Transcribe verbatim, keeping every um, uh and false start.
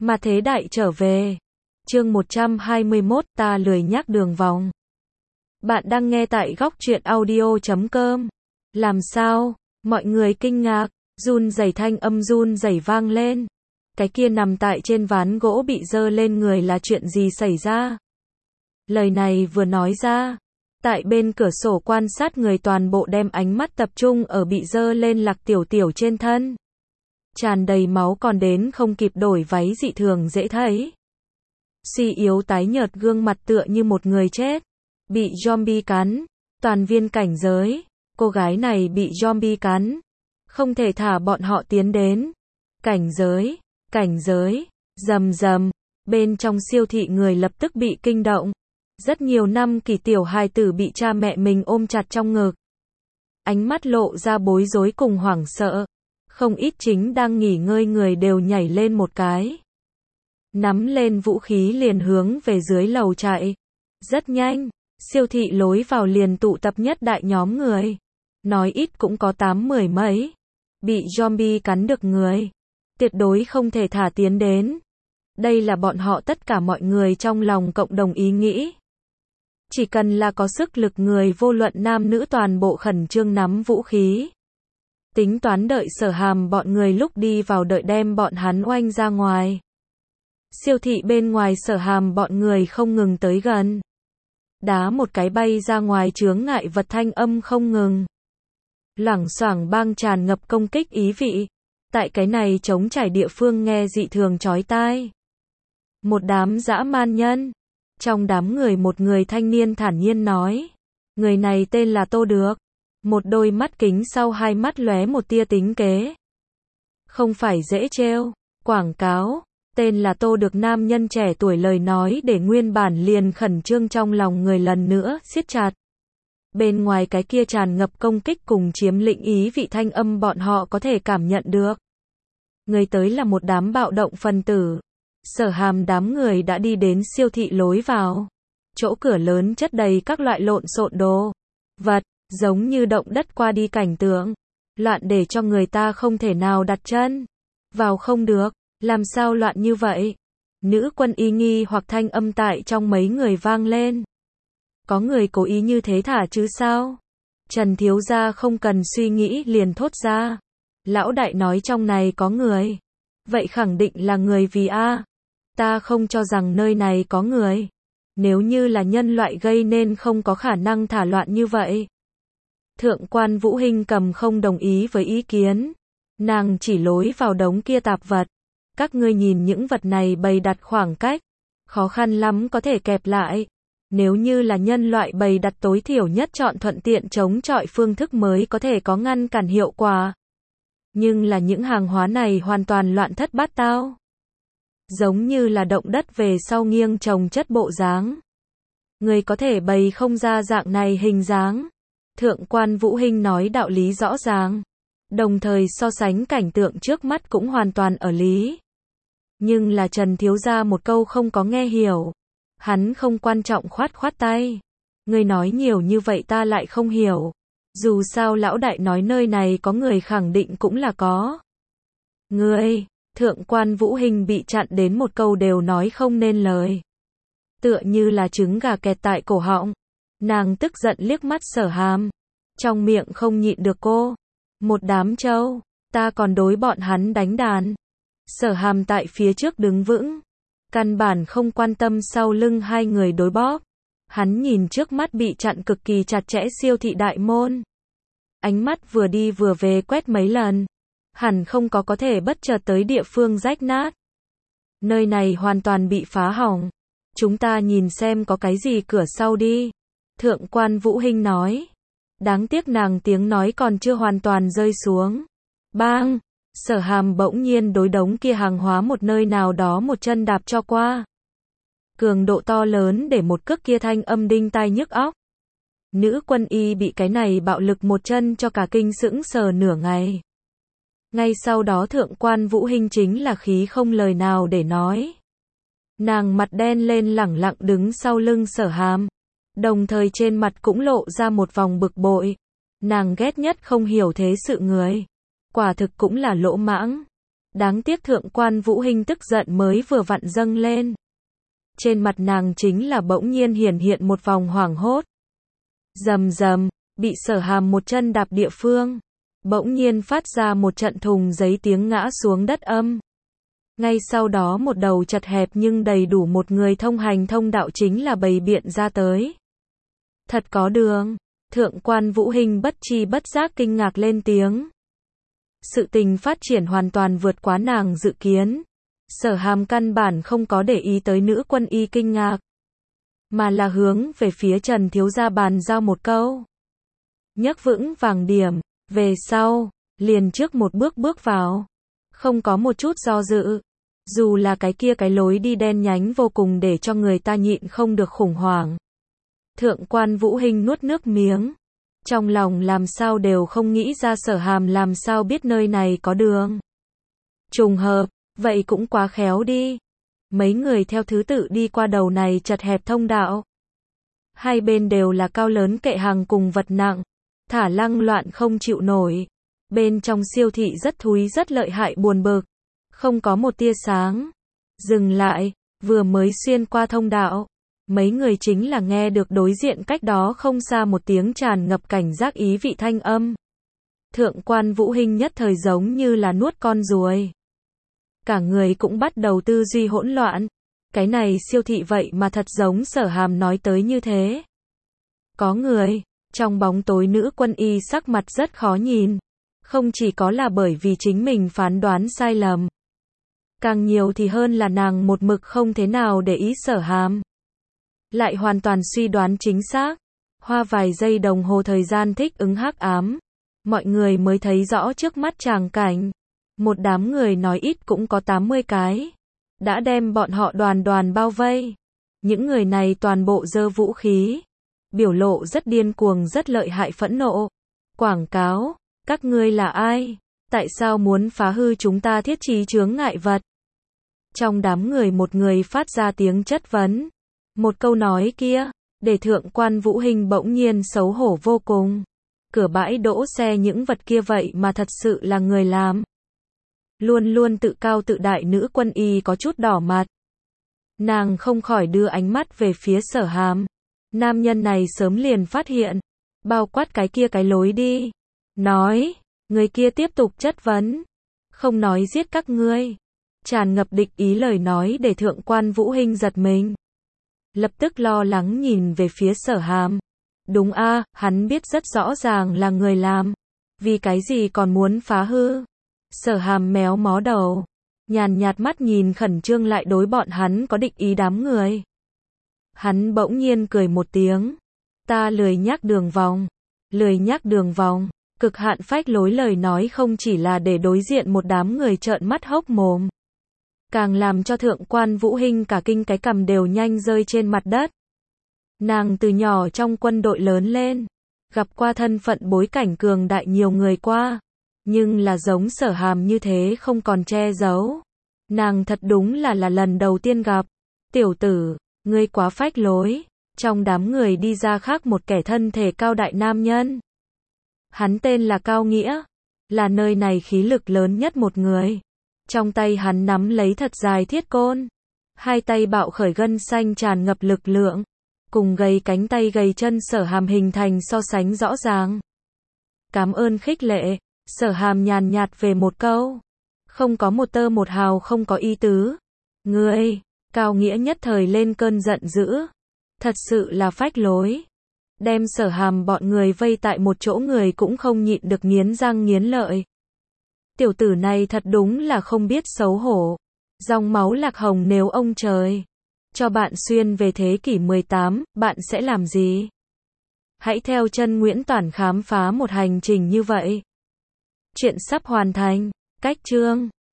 Mà thế đại trở về. Chương một trăm hai mươi mốt, ta lười nhác đường vòng. Bạn đang nghe tại góc truyện audio chấm com. Làm sao? Mọi người kinh ngạc, run rẩy thanh âm run rẩy vang lên. Cái kia nằm tại trên ván gỗ bị dơ lên người là chuyện gì xảy ra? Lời này vừa nói ra, tại bên cửa sổ quan sát người toàn bộ đem ánh mắt tập trung ở bị dơ lên Lạc Tiểu Tiểu trên thân. Tràn đầy máu còn đến không kịp đổi váy dị thường dễ thấy. Suy yếu tái nhợt gương mặt tựa như một người chết. Bị zombie cắn. Toàn viên cảnh giới. Cô gái này bị zombie cắn. Không thể thả bọn họ tiến đến. Cảnh giới. Cảnh giới. Rầm rầm. Bên trong siêu thị người lập tức bị kinh động. Rất nhiều năm kỳ tiểu hài tử bị cha mẹ mình ôm chặt trong ngực. Ánh mắt lộ ra bối rối cùng hoảng sợ. Không ít chính đang nghỉ ngơi người đều nhảy lên một cái. Nắm lên vũ khí liền hướng về dưới lầu chạy. Rất nhanh, siêu thị lối vào liền tụ tập nhất đại nhóm người. Nói ít cũng có tám mười mấy. Bị zombie cắn được người. Tuyệt đối không thể thả tiến đến. Đây là bọn họ tất cả mọi người trong lòng cộng đồng ý nghĩ. Chỉ cần là có sức lực người vô luận nam nữ toàn bộ khẩn trương nắm vũ khí. Tính toán đợi Sở Hàm bọn người lúc đi vào đợi đem bọn hắn oanh ra ngoài. Siêu thị bên ngoài Sở Hàm bọn người không ngừng tới gần. Đá một cái bay ra ngoài chướng ngại vật thanh âm không ngừng. Loảng xoảng bang tràn ngập công kích ý vị. Tại cái này trống trải địa phương nghe dị thường chói tai. Một đám dã man nhân. Trong đám người một người thanh niên thản nhiên nói. Người này tên là Tô Được. Một đôi mắt kính sau hai mắt lóe một tia tính kế. Không phải dễ trêu. Quảng cáo. Tên là Tô Được nam nhân trẻ tuổi lời nói để nguyên bản liền khẩn trương trong lòng người lần nữa siết chặt. Bên ngoài cái kia tràn ngập công kích cùng chiếm lĩnh ý vị thanh âm bọn họ có thể cảm nhận được. Người tới là một đám bạo động phân tử. Sở Hàm đám người đã đi đến siêu thị lối vào. Chỗ cửa lớn chất đầy các loại lộn xộn đồ. Vật. Giống như động đất qua đi cảnh tượng. Loạn để cho người ta không thể nào đặt chân. Vào không được. Làm sao loạn như vậy? Nữ quân y nghi hoặc thanh âm tại trong mấy người vang lên. Có người cố ý như thế thả chứ sao? Trần thiếu gia không cần suy nghĩ liền thốt ra. Lão đại nói trong này có người. Vậy khẳng định là người vì a. Ta không cho rằng nơi này có người. Nếu như là nhân loại gây nên không có khả năng thả loạn như vậy. Thượng quan Vũ Hinh cầm không đồng ý với ý kiến. Nàng chỉ lối vào đống kia tạp vật. Các ngươi nhìn những vật này bày đặt khoảng cách. Khó khăn lắm có thể kẹp lại. Nếu như là nhân loại bày đặt tối thiểu nhất chọn thuận tiện chống chọi phương thức mới có thể có ngăn cản hiệu quả. Nhưng là những hàng hóa này hoàn toàn loạn thất bát tao. Giống như là động đất về sau nghiêng chồng chất bộ dáng. Người có thể bày không ra dạng này hình dáng. Thượng quan Vũ Hinh nói đạo lý rõ ràng. Đồng thời so sánh cảnh tượng trước mắt cũng hoàn toàn ở lý. Nhưng là Trần thiếu gia một câu không có nghe hiểu. Hắn không quan trọng khoát khoát tay. Người nói nhiều như vậy ta lại không hiểu. Dù sao lão đại nói nơi này có người khẳng định cũng là có. Người, thượng quan Vũ Hinh bị chặn đến một câu đều nói không nên lời. Tựa như là trứng gà kẹt tại cổ họng. Nàng tức giận liếc mắt Sở Hàm. Trong miệng không nhịn được cô. Một đám trâu, ta còn đối bọn hắn đánh đàn. Sở Hàm tại phía trước đứng vững. Căn bản không quan tâm sau lưng hai người đối bóp. Hắn nhìn trước mắt bị chặn cực kỳ chặt chẽ siêu thị đại môn. Ánh mắt vừa đi vừa về quét mấy lần. Hẳn không có có thể bất chợt tới địa phương rách nát. Nơi này hoàn toàn bị phá hỏng. Chúng ta nhìn xem có cái gì cửa sau đi. Thượng quan Vũ Hinh nói. Đáng tiếc nàng tiếng nói còn chưa hoàn toàn rơi xuống. Bang! Sở Hàm bỗng nhiên đối đống kia hàng hóa một nơi nào đó một chân đạp cho qua. Cường độ to lớn để một cước kia thanh âm đinh tai nhức óc. Nữ quân y bị cái này bạo lực một chân cho cả kinh sững sờ nửa ngày. Ngay sau đó thượng quan Vũ Hinh chính là khí không lời nào để nói. Nàng mặt đen lên lẳng lặng đứng sau lưng Sở Hàm. Đồng thời trên mặt cũng lộ ra một vòng bực bội. Nàng ghét nhất không hiểu thế sự người. Quả thực cũng là lỗ mãng. Đáng tiếc thượng quan Vũ Hinh tức giận mới vừa vặn dâng lên. Trên mặt nàng chính là bỗng nhiên hiển hiện một vòng hoảng hốt. Rầm rầm, bị Sở Hàm một chân đạp địa phương. Bỗng nhiên phát ra một trận thùng giấy tiếng ngã xuống đất âm. Ngay sau đó một đầu chật hẹp nhưng đầy đủ một người thông hành thông đạo chính là bày biện ra tới. Thật có đường. Thượng quan Vũ Hinh bất chi bất giác kinh ngạc lên tiếng. Sự tình phát triển hoàn toàn vượt quá nàng dự kiến. Sở Hàm căn bản không có để ý tới nữ quân y kinh ngạc, mà là hướng về phía Trần thiếu gia bàn giao một câu. Nhấc vững vàng điểm, về sau, liền trước một bước bước vào. Không có một chút do dự. Dù là cái kia cái lối đi đen nhánh vô cùng để cho người ta nhịn không được khủng hoảng. Thượng quan Vũ Hinh nuốt nước miếng. Trong lòng làm sao đều không nghĩ ra Sở Hàm làm sao biết nơi này có đường. Trùng hợp, vậy cũng quá khéo đi. Mấy người theo thứ tự đi qua đầu này chật hẹp thông đạo. Hai bên đều là cao lớn kệ hàng cùng vật nặng. Thả lăng loạn không chịu nổi. Bên trong siêu thị rất thúi rất lợi hại buồn bực. Không có một tia sáng. Dừng lại, vừa mới xuyên qua thông đạo. Mấy người chính là nghe được đối diện cách đó không xa một tiếng tràn ngập cảnh giác ý vị thanh âm. Thượng quan Vũ Hinh nhất thời giống như là nuốt con ruồi. Cả người cũng bắt đầu tư duy hỗn loạn. Cái này siêu thị vậy mà thật giống Sở Hàm nói tới như thế. Có người, trong bóng tối nữ quân y sắc mặt rất khó nhìn. Không chỉ có là bởi vì chính mình phán đoán sai lầm. Càng nhiều thì hơn là nàng một mực không thế nào để ý Sở Hàm. Lại hoàn toàn suy đoán chính xác. Hoa vài giây đồng hồ thời gian thích ứng hắc ám. Mọi người mới thấy rõ trước mắt tràng cảnh. Một đám người nói ít cũng có tám mươi cái. Đã đem bọn họ đoàn đoàn bao vây. Những người này toàn bộ giơ vũ khí. Biểu lộ rất điên cuồng rất lợi hại phẫn nộ. Quảng cáo, các ngươi là ai? Tại sao muốn phá hư chúng ta thiết trí chướng ngại vật? Trong đám người một người phát ra tiếng chất vấn. Một câu nói kia, để thượng quan Vũ Hinh bỗng nhiên xấu hổ vô cùng. Cửa bãi đỗ xe những vật kia vậy mà thật sự là người làm. Luôn luôn tự cao tự đại nữ quân y có chút đỏ mặt. Nàng không khỏi đưa ánh mắt về phía Sở Hàm. Nam nhân này sớm liền phát hiện. Bao quát cái kia cái lối đi. Nói, người kia tiếp tục chất vấn. Không nói giết các ngươi. Tràn ngập địch ý lời nói để thượng quan Vũ Hinh giật mình. Lập tức lo lắng nhìn về phía Sở Hàm. Đúng a, hắn biết rất rõ ràng là người làm. Vì cái gì còn muốn phá hư? Sở Hàm méo mó đầu. Nhàn nhạt mắt nhìn khẩn trương lại đối bọn hắn có địch ý đám người. Hắn bỗng nhiên cười một tiếng. Ta lười nhắc đường vòng. Lười nhắc đường vòng. Cực hạn phách lối lời nói không chỉ là để đối diện một đám người trợn mắt hốc mồm. Càng làm cho thượng quan Vũ Hinh cả kinh cái cằm đều nhanh rơi trên mặt đất. Nàng từ nhỏ trong quân đội lớn lên. Gặp qua thân phận bối cảnh cường đại nhiều người qua. Nhưng là giống Sở Hàm như thế không còn che giấu. Nàng thật đúng là là lần đầu tiên gặp. Tiểu tử, ngươi quá phách lối. Trong đám người đi ra khác một kẻ thân thể cao đại nam nhân. Hắn tên là Cao Nghĩa. Là nơi này khí lực lớn nhất một người. Trong tay hắn nắm lấy thật dài thiết côn. Hai tay bạo khởi gân xanh tràn ngập lực lượng. Cùng gầy cánh tay gầy chân Sở Hàm hình thành so sánh rõ ràng. Cảm ơn khích lệ. Sở Hàm nhàn nhạt về một câu. Không có một tơ một hào không có ý tứ. Ngươi, Cao Nghĩa nhất thời lên cơn giận dữ. Thật sự là phách lối. Đem Sở Hàm bọn người vây tại một chỗ người cũng không nhịn được nghiến răng nghiến lợi. Tiểu tử này thật đúng là không biết xấu hổ. Dòng máu lạc hồng nếu ông trời cho bạn xuyên về thế kỷ mười tám, bạn sẽ làm gì? Hãy theo chân Nguyễn Toản khám phá một hành trình như vậy. Chuyện sắp hoàn thành. Cách chương